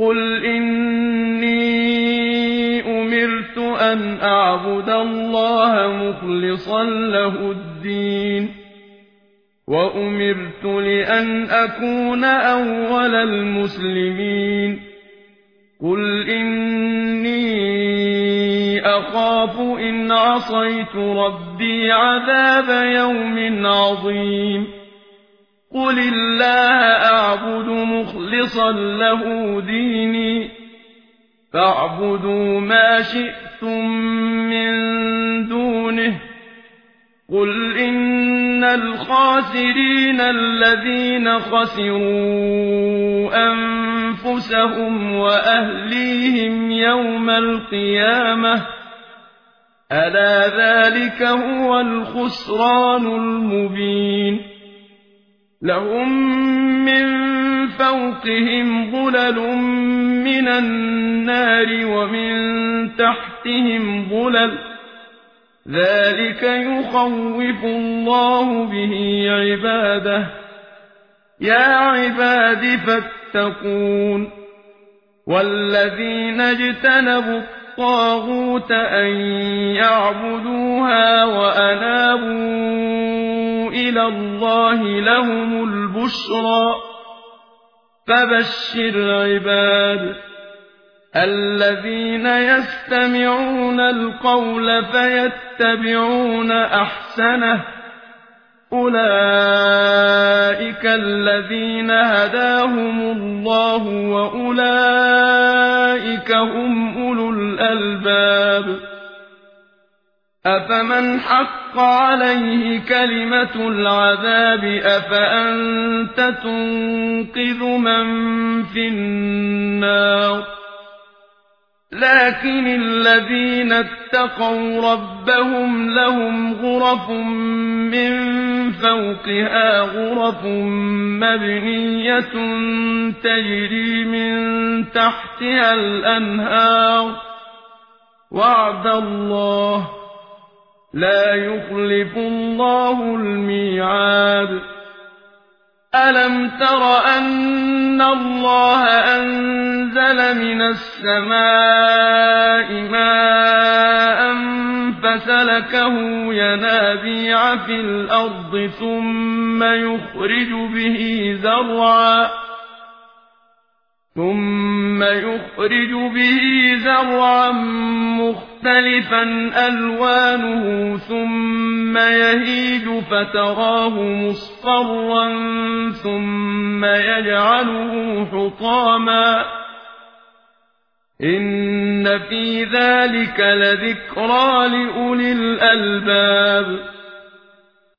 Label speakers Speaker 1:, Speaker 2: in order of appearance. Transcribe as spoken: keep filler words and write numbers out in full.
Speaker 1: قل إني أمرت أن أعبد الله مخلصا له الدين وأمرت لأن أكون أول المسلمين قل إني أخاف إن عصيت ربي عذاب يوم عظيم قل الله أعبد مخلصا له ديني فاعبدوا ما شئتم من دونه قل إن الخاسرين الذين خسروا أنفسهم وأهليهم يوم القيامة ألا ذلك هو الخسران المبين لهم من فوقهم ظلل من النار ومن تحتهم ظلل ذلك يخوف الله به عباده يا عباد فاتقون والذين اجتنبوا الطاغوت أن يعبدوها وأنابوا إلى الله لهم البشرى فبشر عباد الذين يستمعون القول فيتبعون أحسنه أولئك الذين هداهم الله وأولئك هم أولو الألباب أفمن حق عليه كلمة العذاب أفأنت تنقذ من في النار لكن الذين اتقوا ربهم لهم غرف من فوقها غرف مبنية تجري من تحتها الأنهار وعد الله لا يخلف الله الميعاد ألم تر أن الله أنزل من السماء ماء فسلكه ينابيع في الأرض ثم يخرج به زرعا ثم يخرج به زرعا مختلفا ألوانه ثم يهيج فتراه مصفرا ثم يجعله حطاما إن في ذلك لذكرى لأولي الألباب